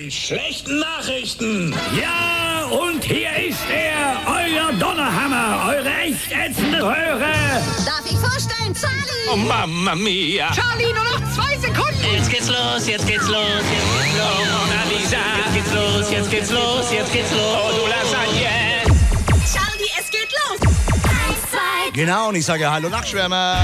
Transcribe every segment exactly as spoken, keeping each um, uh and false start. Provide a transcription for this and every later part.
den schlechten Nachrichten. Ja, und hier ist er, euer Donnerhammer, eure echt ätzende Röhre. Darf ich vorstellen, Charlie? Oh, Mamma Mia. Charlie, nur noch zwei Sekunden. Jetzt geht's los, jetzt geht's los, jetzt geht's los. Oh, Mona Lisa. Jetzt geht's los, jetzt geht's los, jetzt geht's los. Oh, du Lasagne. Charlie, es geht los. Eins, zwei. Genau, und ich sage Hallo Nachtschwärmer.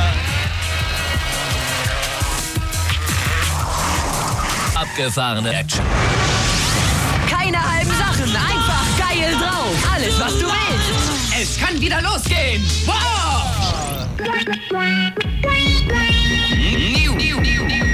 Abgefahrene Action. Keine halben Sachen, einfach geil drauf. Alles, was du willst. Es kann wieder losgehen. Wow! New, new, new, new.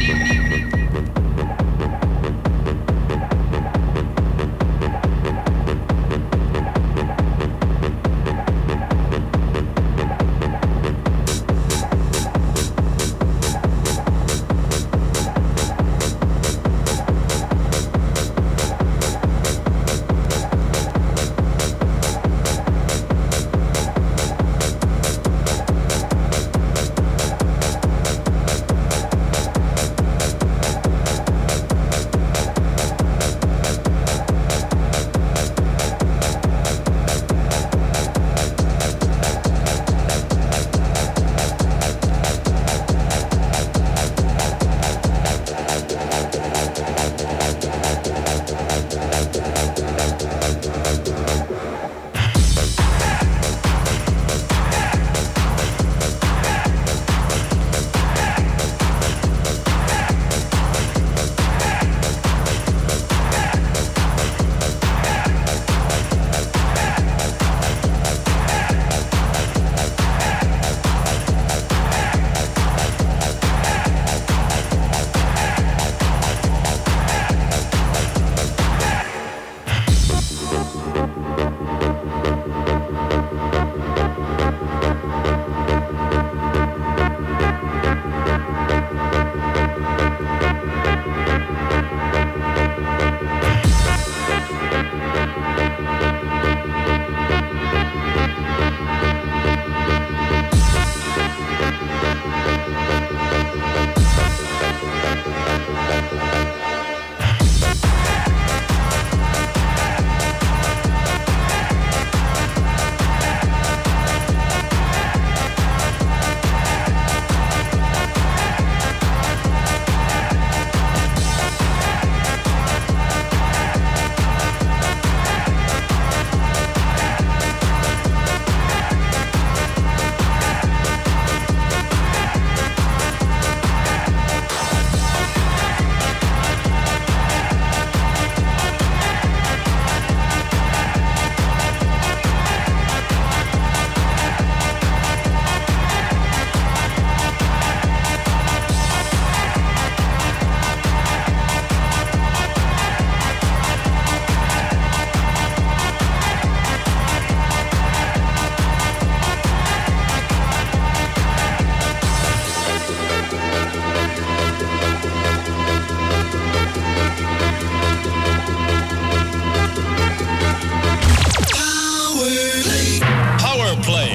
Powerplay.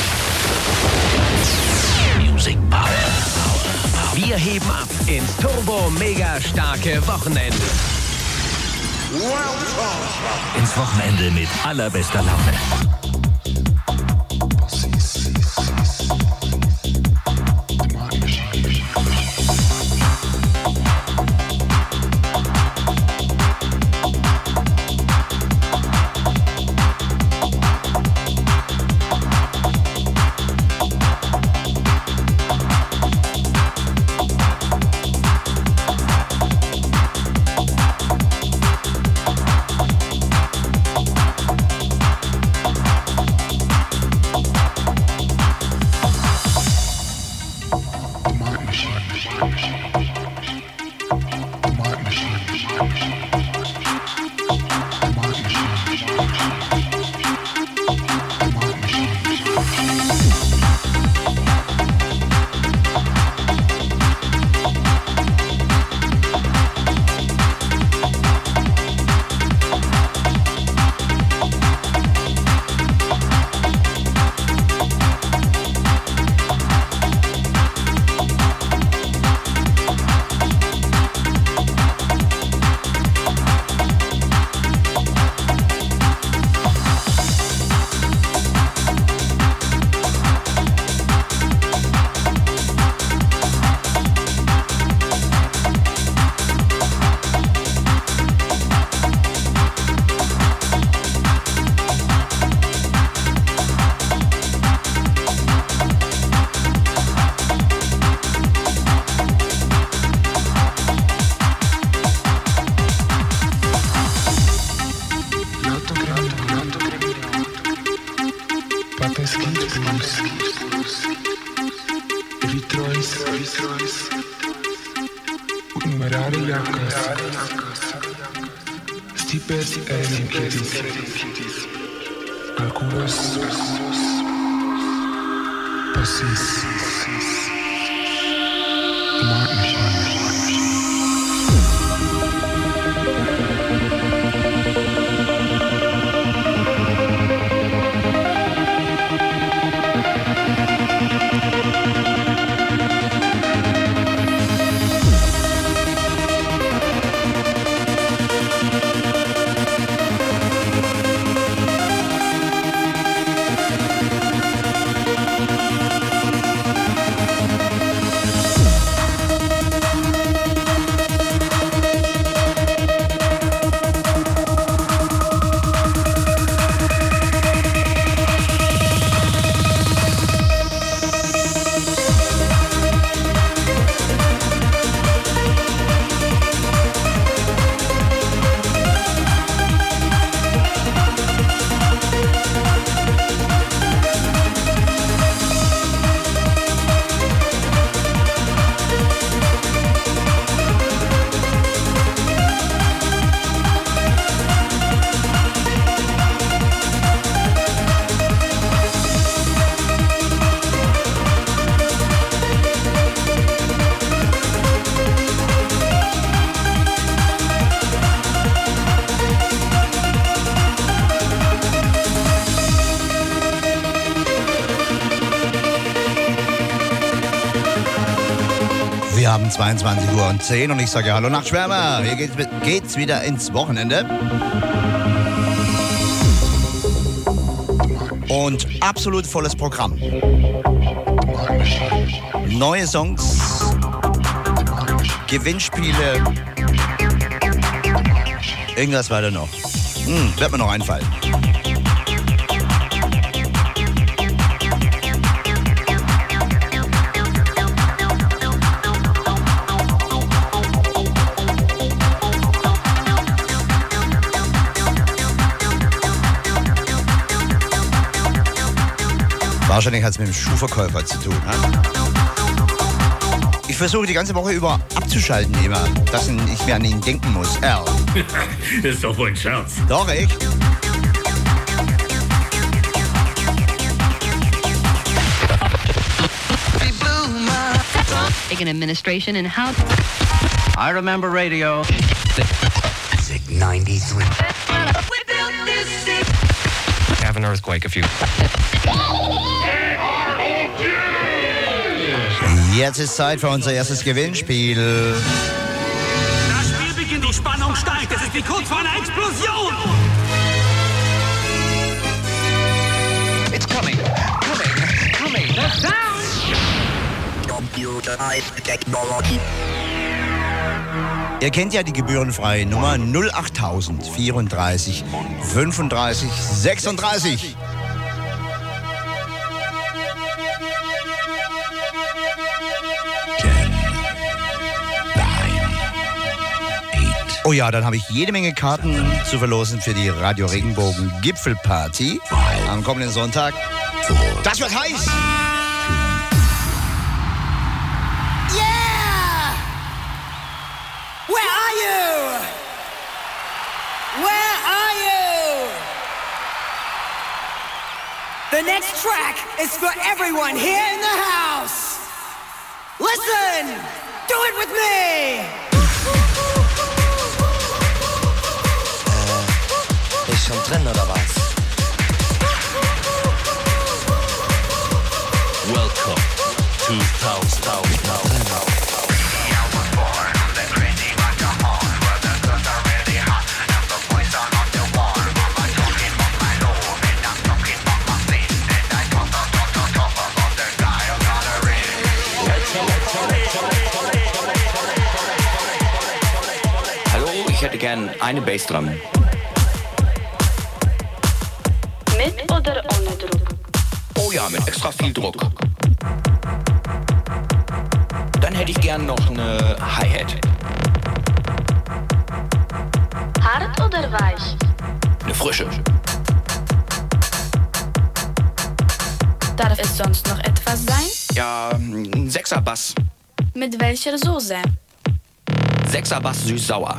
Music Power. Wir heben ab ins turbo-mega-starke Wochenende. Ins Wochenende mit allerbester Laune. Wir haben zweiundzwanzig Uhr und zehn und ich sage Hallo Nachtschwärmer. Hier geht's, geht's wieder ins Wochenende. Und absolut volles Programm. Neue Songs, Gewinnspiele, irgendwas weiter noch. Hm, wird mir noch einfallen. Wahrscheinlich hat es mit dem Schuhverkäufer zu tun. Ne? Ich versuche die ganze Woche über abzuschalten immer, dass ich mir an ihn denken muss. Al. Das ist doch wohl ein Scherz. Doch, echt? Taking administration and how... I remember radio. ninety-three. Have an earthquake if you... Jetzt ist Zeit für unser erstes Gewinnspiel. Das Spiel beginnt, die Spannung steigt. Es ist wie kurz vor einer Explosion. It's coming, coming, coming. The sound. Computerized Technology. Ihr kennt ja die gebührenfreie Nummer null acht tausend vierunddreißig fünfunddreißig sechsunddreißig. Oh ja, dann habe ich jede Menge Karten zu verlosen für die Radio Regenbogen Gipfelparty am kommenden Sonntag. Das wird heiß! Yeah! Where are you? Where are you? The next track is for everyone here in the house. Listen! Do it with me! Ist schon drin, oder was? Welcome to Thousand Thousand. Hallo, ich hätte gern eine Bassdrum. Mit oder ohne Druck? Oh ja, mit extra viel Druck. Dann hätte ich gern noch eine Hi-Hat. Hart oder weich? Eine frische. Darf es sonst noch etwas sein? Ja, ein Sechserbass. Mit welcher Soße? Sechserbass süß-sauer.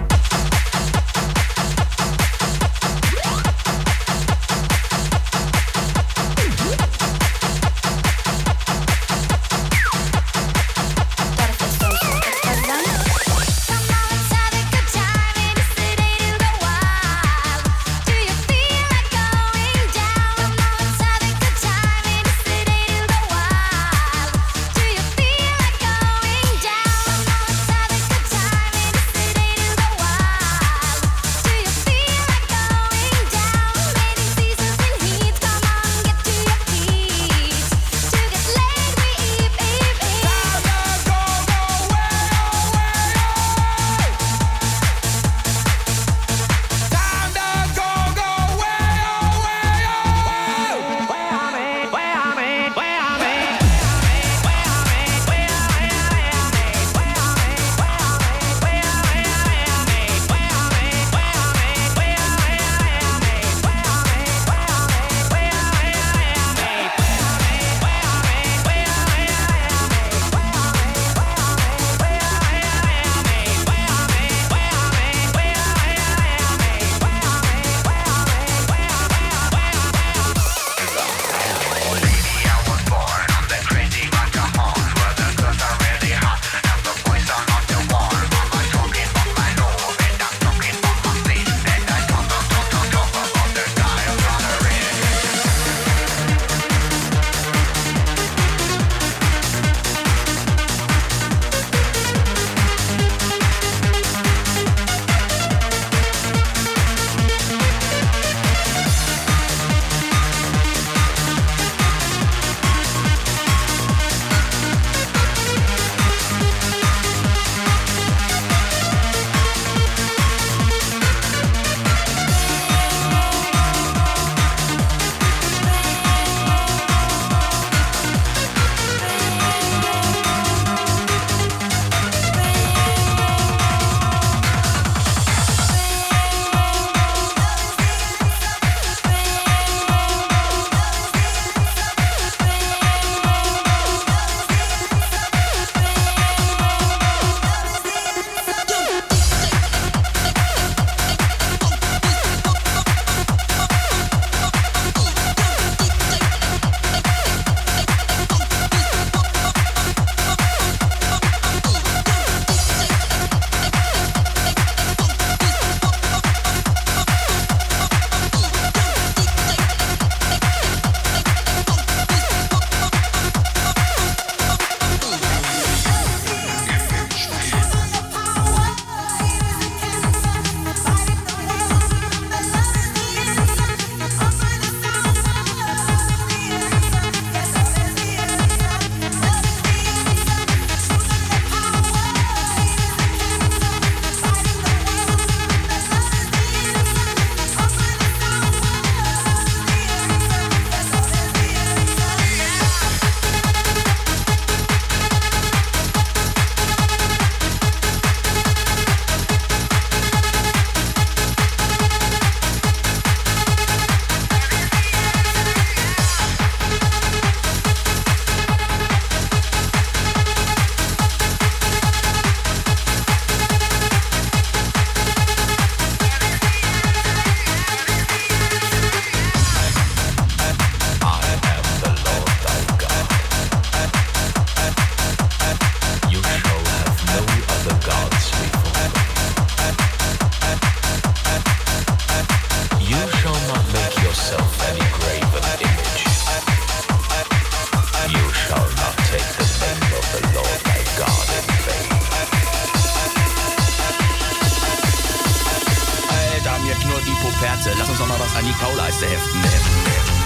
Perze, lass uns doch mal was an die Kauleiste heften. heften, heften.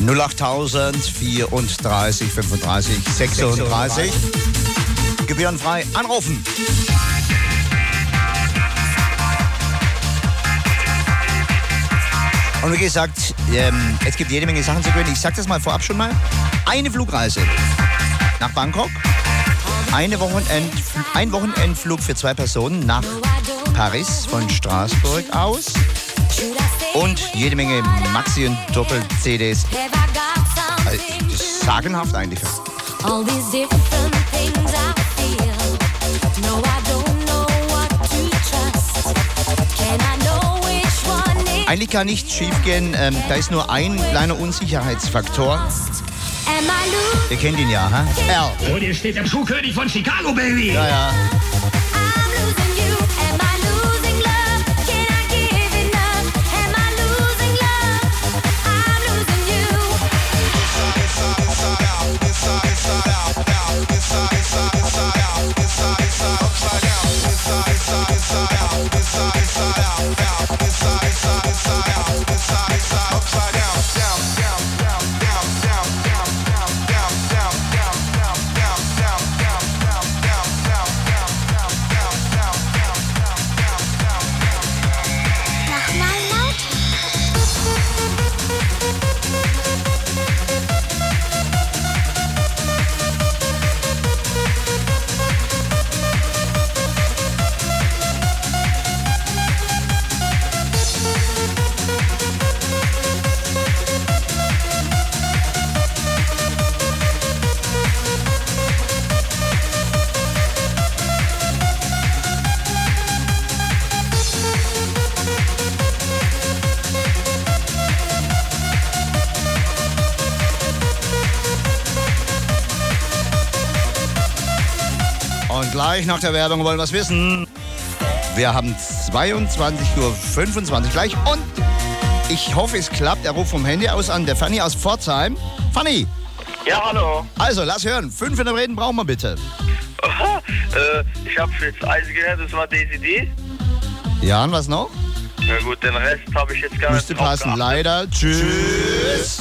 null acht vierunddreißig fünfunddreißig sechsunddreißig. Gebührenfrei anrufen. Und wie gesagt, ähm, es gibt jede Menge Sachen zu gewinnen. Ich sag das mal vorab schon mal. Eine Flugreise nach Bangkok, eine Wochenend, ein Wochenendflug für zwei Personen nach Paris von Straßburg aus und jede Menge Maxi- und Doppel-C Ds. Also, das ist sagenhaft eigentlich. Eigentlich kann nichts schiefgehen. Ähm, da ist nur ein kleiner Unsicherheitsfaktor. Ihr kennt ihn ja, hä? Al. Vor dir steht der Schuhkönig von Chicago, Baby. Ja, ja. Gleich nach der Werbung wollen wir es wissen. Wir haben zweiundzwanzig Uhr fünfundzwanzig gleich und ich hoffe, es klappt. Er ruft vom Handy aus an. Der Fanny aus Pforzheim. Fanny! Ja, hallo. Also, lass hören. Fünf in der Reden brauchen wir bitte. Aha, äh, ich habe jetzt eins gehört, das war D C D. Ja, und was noch? Na gut, den Rest habe ich jetzt gar Müsste nicht drauf passen. geachtet. Leider. Tschüss.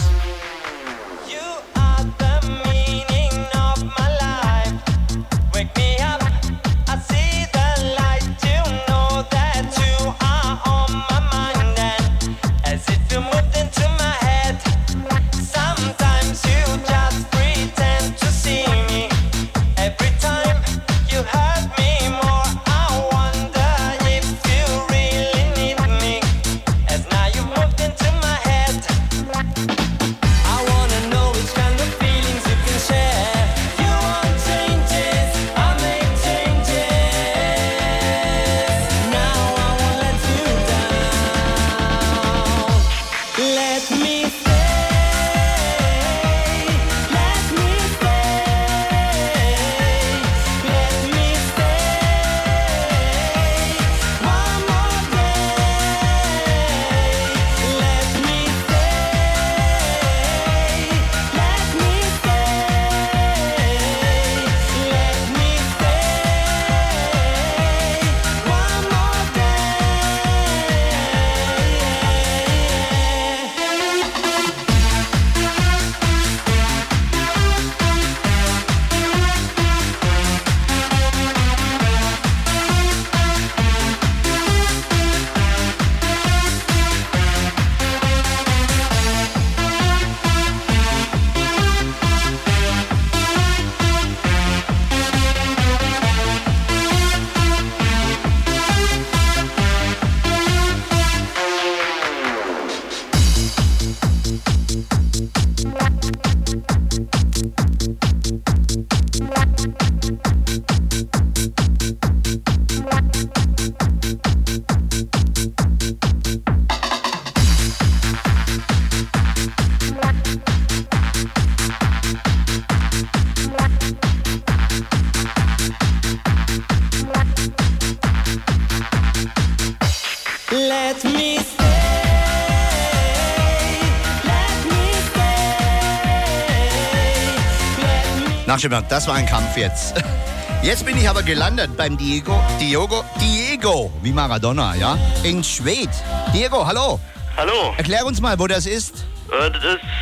Nachschimmern, das war ein Kampf jetzt. Jetzt bin ich aber gelandet beim Diego, Diogo, Diego, wie Maradona, ja, in Schwedt. Diego, hallo. Hallo. Erklär uns mal, wo das ist. Äh, das ist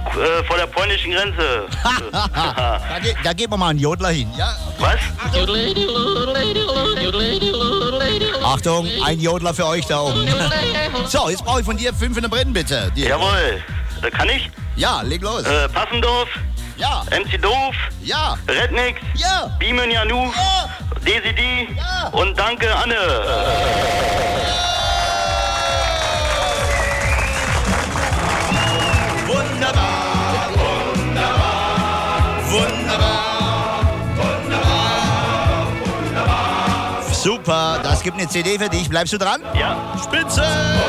äh, vor der polnischen Grenze. da, ge da geben wir mal einen Jodler hin, ja? Was? Achtung, ein Jodler für euch da oben. So, jetzt brauche ich von dir fünf in der Brennen, bitte. Die Jawohl. Äh, kann ich? Ja, leg los. Äh, Passendorf. Ja. M C Doof. Ja. Rednix. Ja. Bimen Janu. Ja. Desi D. Ja. Und danke, Anne. Wunderbar, wunderbar, wunderbar, wunderbar, wunderbar. Super, das gibt eine C D für dich. Bleibst du dran? Ja. Spitze!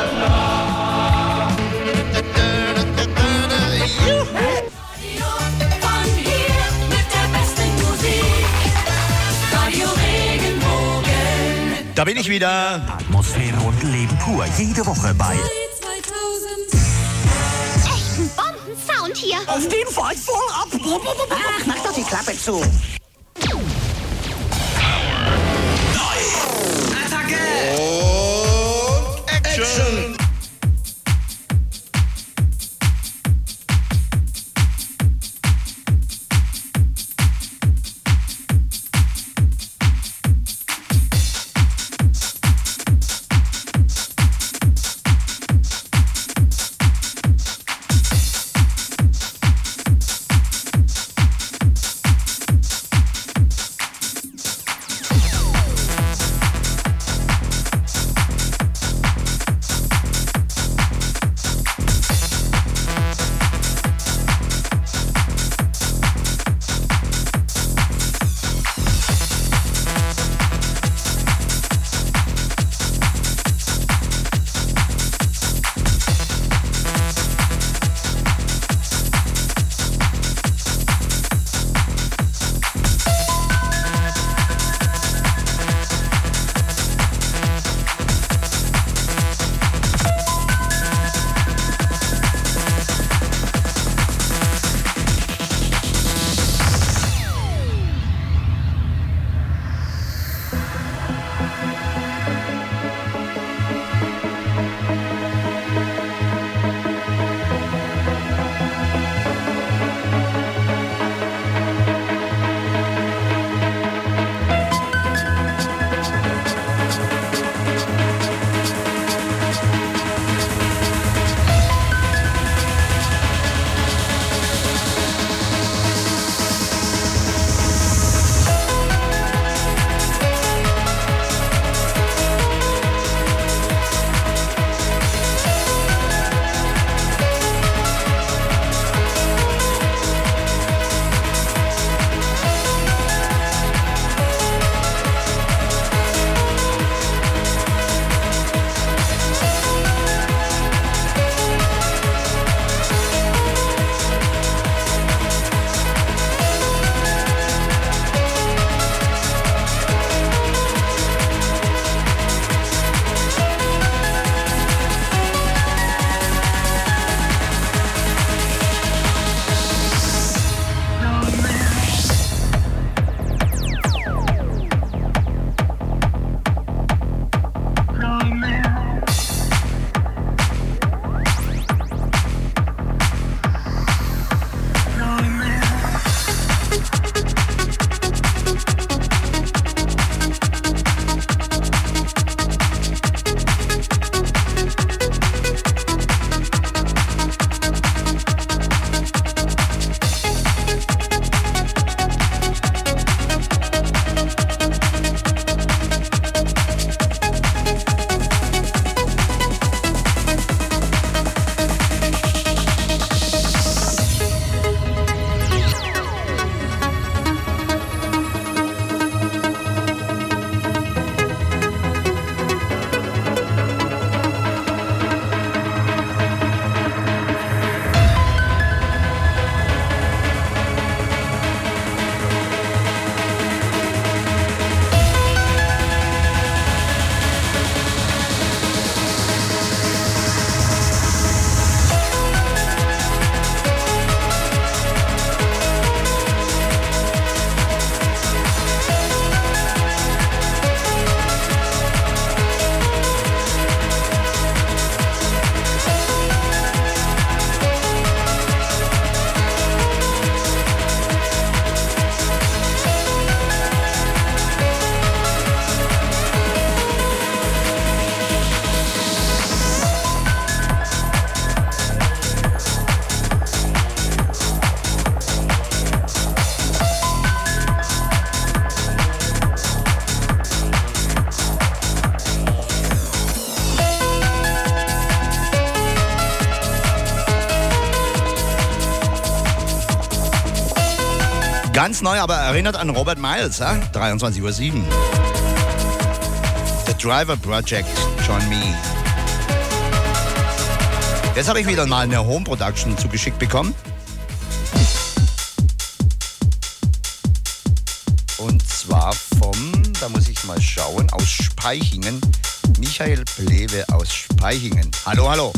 Da bin ich wieder. Atmosphäre und Leben pur. Jede Woche bei Echten Bombensound hier. Auf den Fall voll ab. Ach, mach doch die Klappe zu. Attacke! Und Action! Ganz neu, aber erinnert an Robert Miles, ja? dreiundzwanzig Uhr sieben. The Driver Project, John Mee. Jetzt habe ich wieder mal eine Home Production zugeschickt bekommen. Und zwar vom, da muss ich mal schauen, aus Spaichingen. Michael Plewe aus Spaichingen. Hallo, hallo.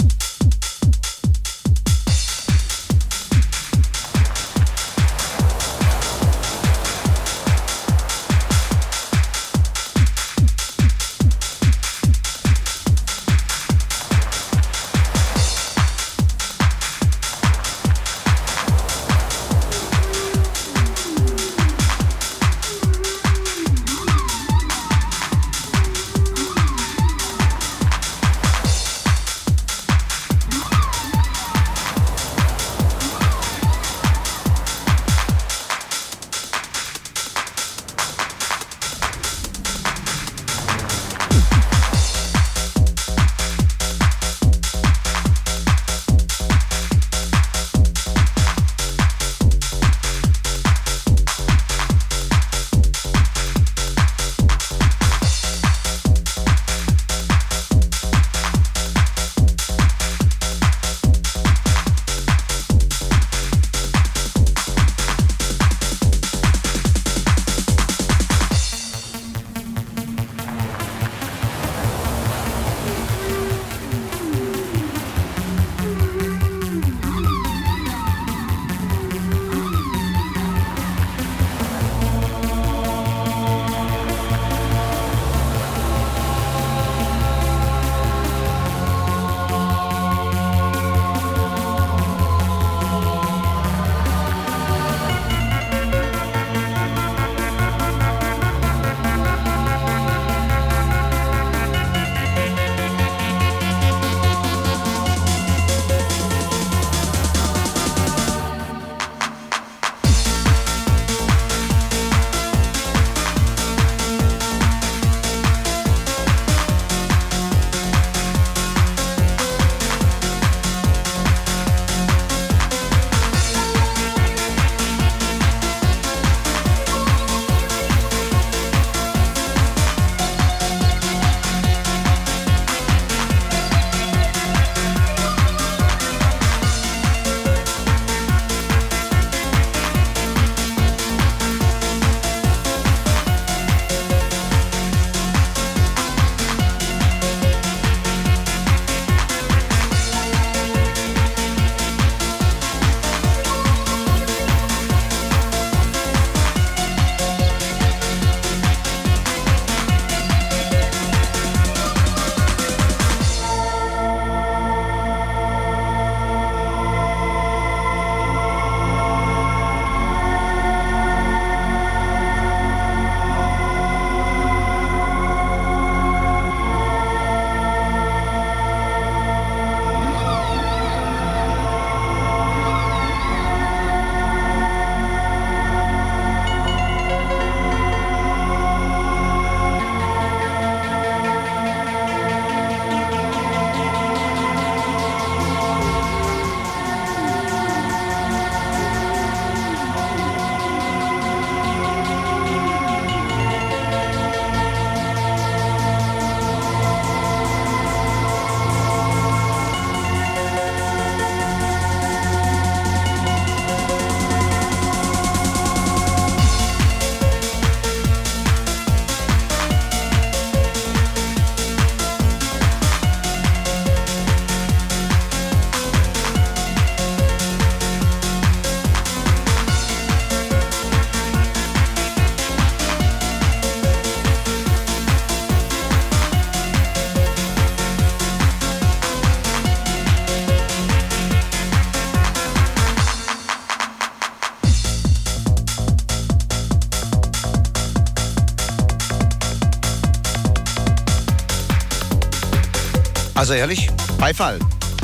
Also ehrlich, Beifall.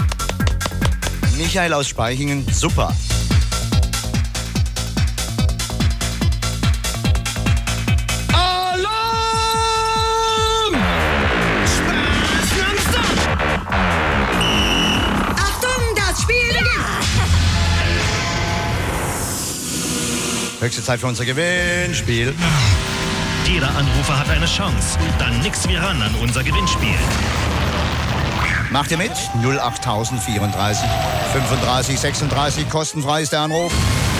Michael aus Spaichingen, super. Alarm! Spaß nonstop! Achtung, das Spiel beginnt! Höchste Zeit für unser Gewinnspiel. Jeder Anrufer hat eine Chance. Dann nix wie ran an unser Gewinnspiel. Macht ihr mit? null acht vierunddreißig fünfunddreißig sechsunddreißig, kostenfrei ist der Anruf.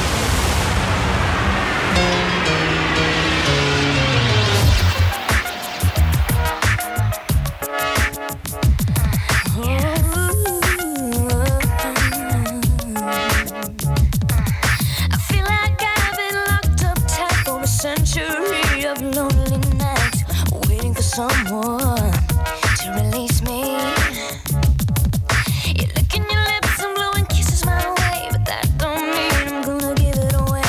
Someone to release me. You're licking your lips and blowing kisses my way, but that don't mean I'm gonna give it away.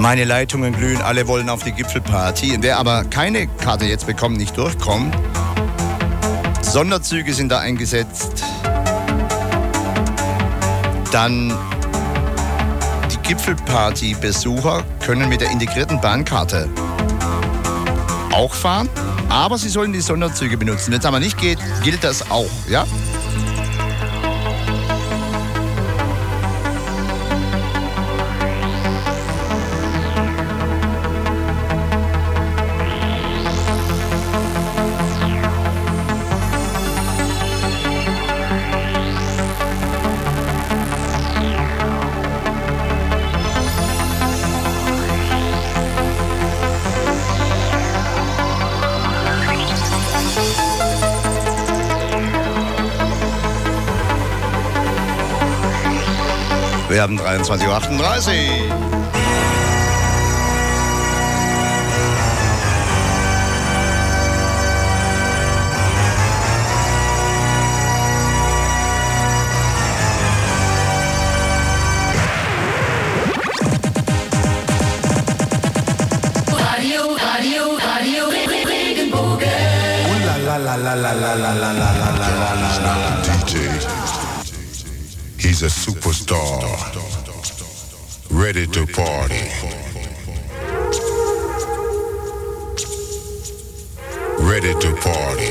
Meine Leitungen glühen, alle wollen auf die Gipfelparty. Wer aber keine Karte jetzt bekommt, nicht durchkommt. Sonderzüge sind da eingesetzt. Dann die Gipfelparty-Besucher können mit der integrierten Bahnkarte auch fahren, aber sie sollen die Sonderzüge benutzen. Wenn es aber nicht geht, gilt das auch, ja? Wir haben dreiundzwanzig Uhr achtunddreißig. Radio, Radio, Radio, Regenbogen. La la la la la la la la la la la la. D J. He's a superstar, ready to party, ready to party.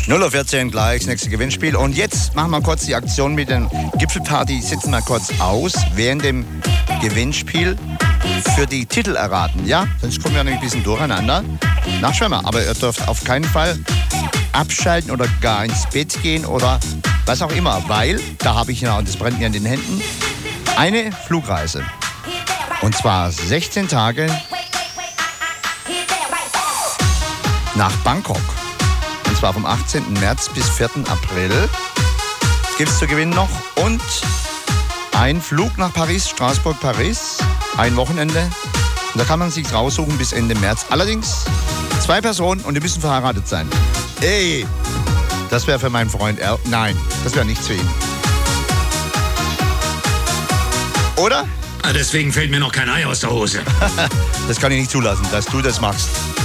null Uhr vierzehn gleich, das nächste Gewinnspiel. Und jetzt machen wir kurz die Aktion mit den Gipfelparty. Sitzen wir kurz aus während dem Gewinnspiel für die Titel erraten. Ja, sonst kommen wir nämlich ein bisschen durcheinander. Nachschwimmer, aber ihr dürft auf keinen Fall abschalten oder gar ins Bett gehen oder was auch immer, weil, da habe ich ja, und das brennt mir in den Händen, eine Flugreise. Und zwar sechzehn Tage nach Bangkok. Und zwar vom achtzehnten März bis vierten April. Gibt es zu gewinnen noch. Und ein Flug nach Paris, Straßburg, Paris. Ein Wochenende. Und da kann man sich raussuchen bis Ende März. Allerdings zwei Personen und die müssen verheiratet sein. Ey, das wäre für meinen Freund Er. Nein, das wäre nichts für ihn. Oder? Deswegen fällt mir noch kein Ei aus der Hose. Das kann ich nicht zulassen, dass du das machst.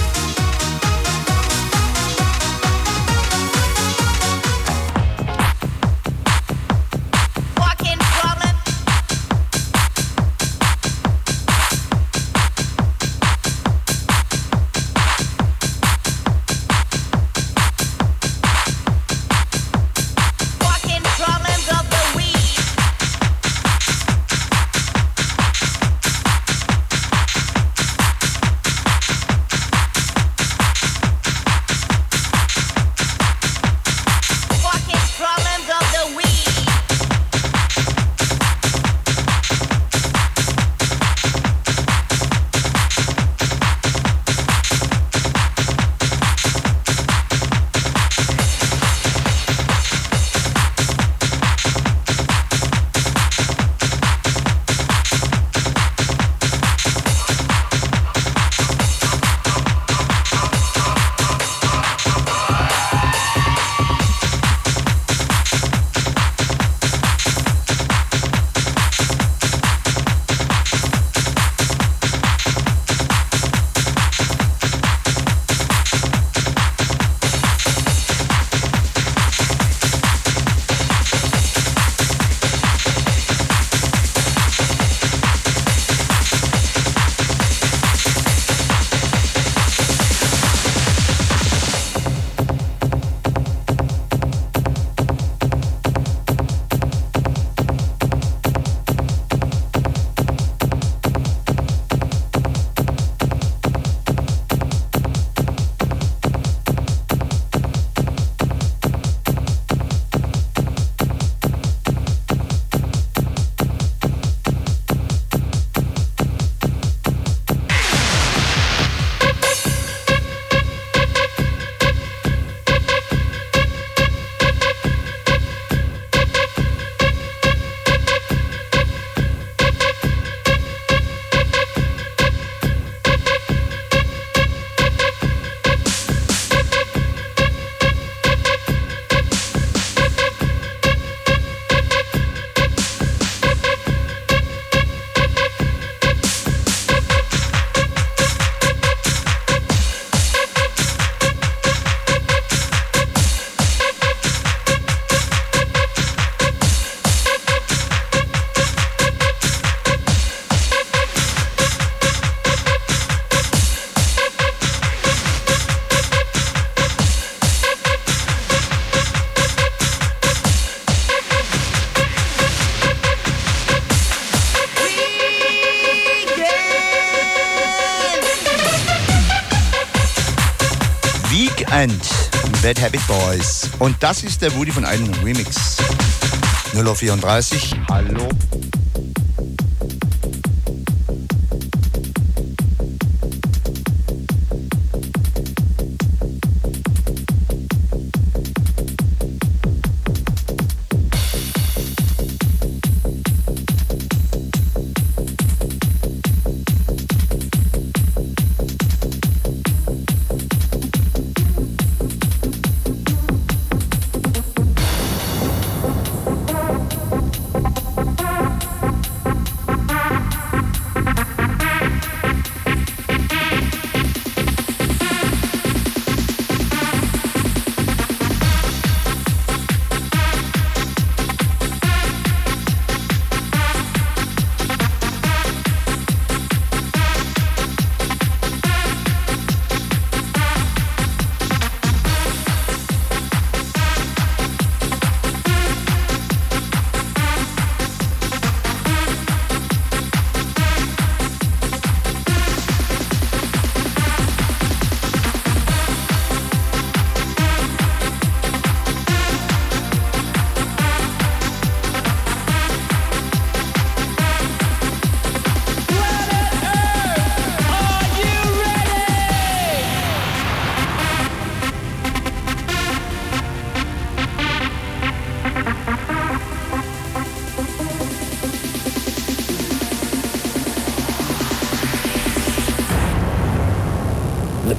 Weekend, Bad Habit Boys. Und das ist der Woody von einem Remix. null Uhr vierunddreißig, hallo.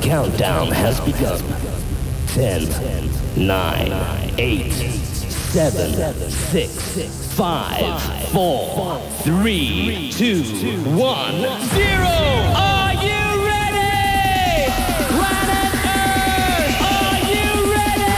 countdown has begun. Ten, nine, eight, seven, six, five, four, three, two, one, zero. Are you ready? Planet Earth, are you ready?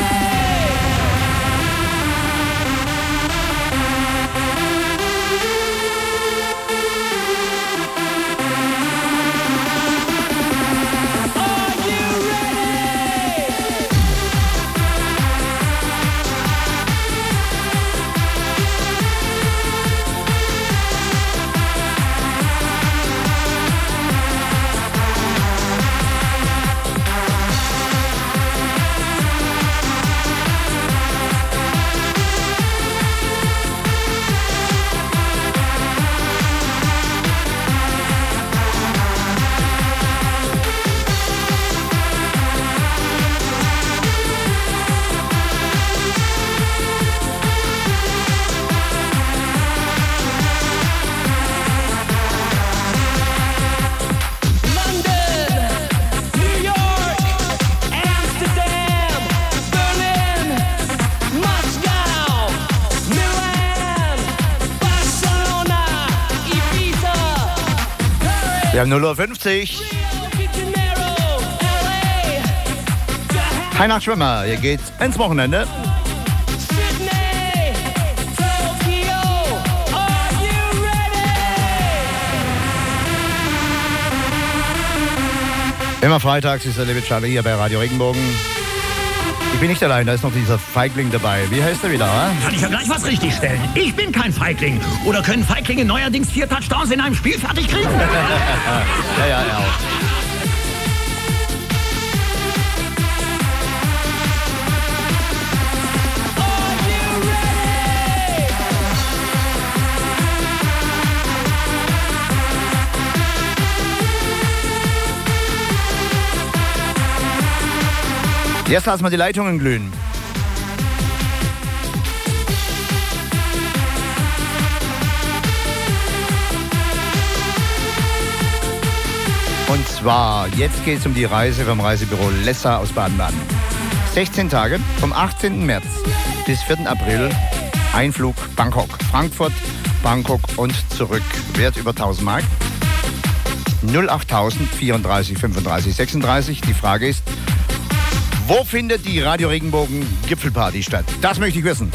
Wir haben null Uhr fünfzig. Hi Nachtschwimmer, hier geht's ins Wochenende. Immer freitags ist der liebe Charlie hier bei Radio Regenbogen. Ich bin nicht allein, da ist noch dieser Feigling dabei. Wie heißt er wieder, wa? Kann ich ja gleich was richtigstellen. Ich bin kein Feigling. Oder können Feiglinge neuerdings vier Touchdowns in einem Spiel fertig kriegen? ja, ja, ja. Jetzt lassen wir die Leitungen glühen. Und zwar, jetzt geht es um die Reise vom Reisebüro Lessa aus Baden-Baden. sechzehn Tage, vom achtzehnten März bis vierten April, Einflug Bangkok, Frankfurt, Bangkok und zurück. Wert über tausend Mark. null achttausend vierunddreißig fünfunddreißig sechsunddreißig. Die Frage ist, wo findet die Radio Regenbogen Gipfelparty statt? Das möchte ich wissen.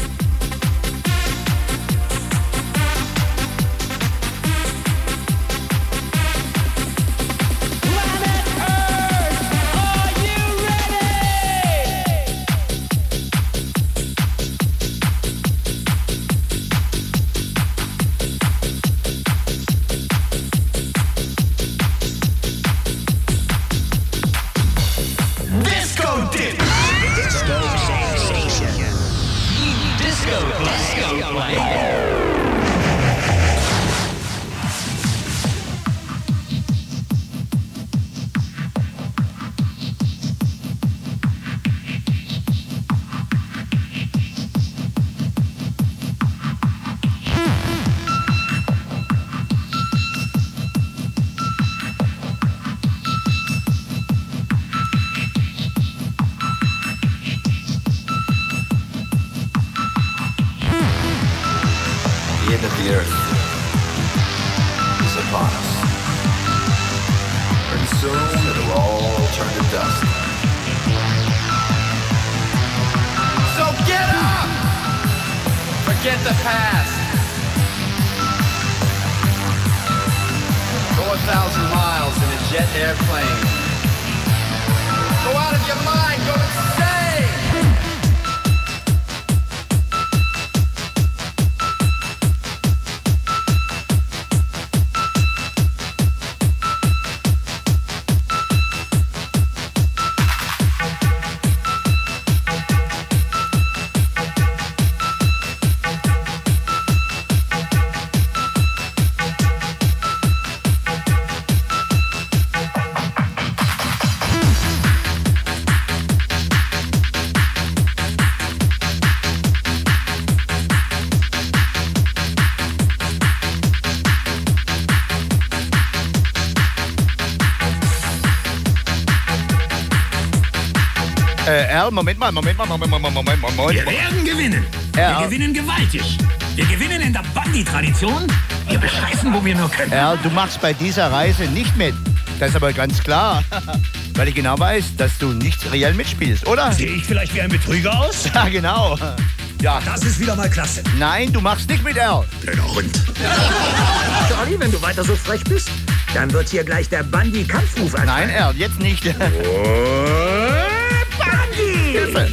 Äh, Erl, Moment mal, Moment mal, Moment mal, Moment mal, Moment mal. Wir werden gewinnen. Erl. Wir gewinnen gewaltig. Wir gewinnen in der Bandi-Tradition. Wir bescheißen, wo wir nur können. Erl, du machst bei dieser Reise nicht mit. Das ist aber ganz klar. Weil ich genau weiß, dass du nicht reell mitspielst, oder? Sehe ich vielleicht wie ein Betrüger aus? Ja, genau. Ja. Das ist wieder mal klasse. Nein, du machst nicht mit, Erl. Blöder Hund. Charlie, wenn du weiter so frech bist, dann wird hier gleich der Bandi-Kampfruf anfangen. Nein, Erl, jetzt nicht. Oh, Bandi! Hilfe!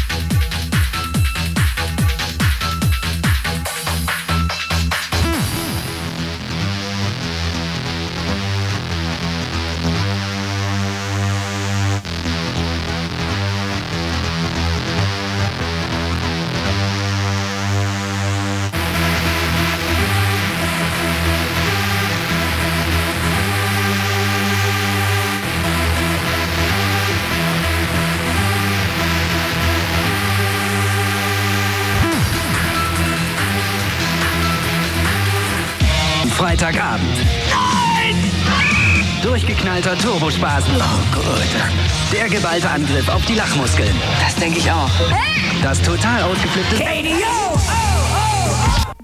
Freitagabend. Nein! Durchgeknallter Turbospaßen. Oh gut. Der geballte Angriff auf die Lachmuskeln. Das denke ich auch. Das total ausgeflippte... Katie, yo! Oh, oh, oh.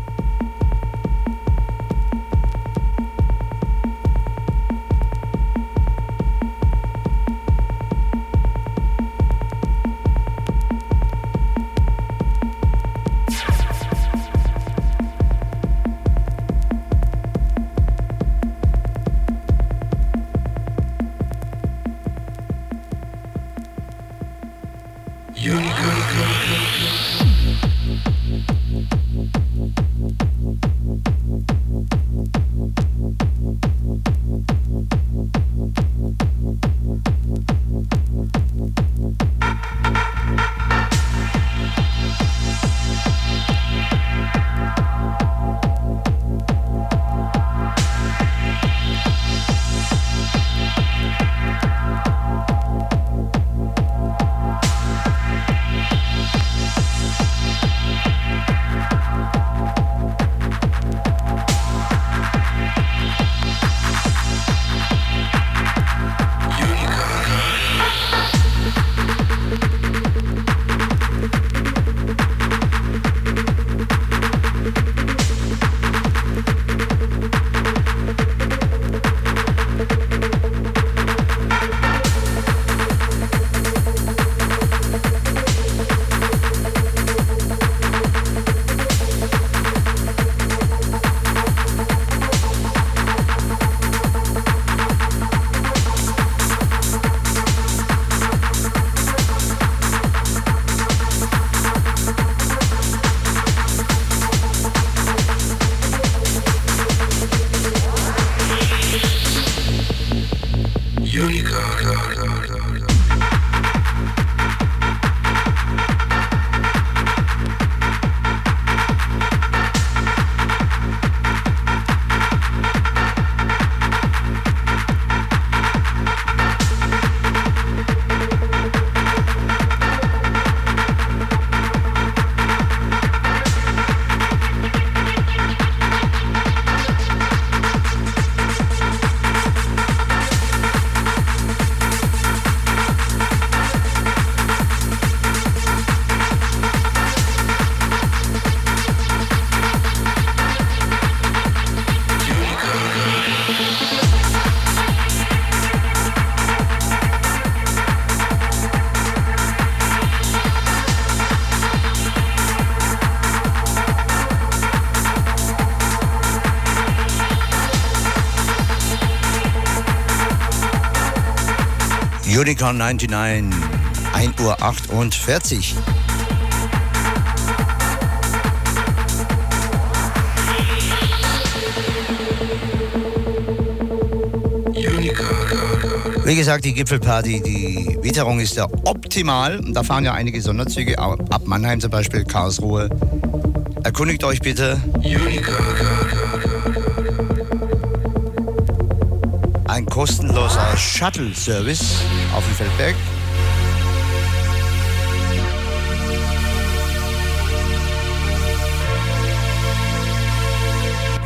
Unicorn neunundneunzig, ein Uhr achtundvierzig. Wie gesagt, die Gipfelparty, die Witterung ist ja optimal. Da fahren ja einige Sonderzüge ab Mannheim zum Beispiel, Karlsruhe. Erkundigt euch bitte. Ein kostenloser Shuttle-Service auf dem Feldberg.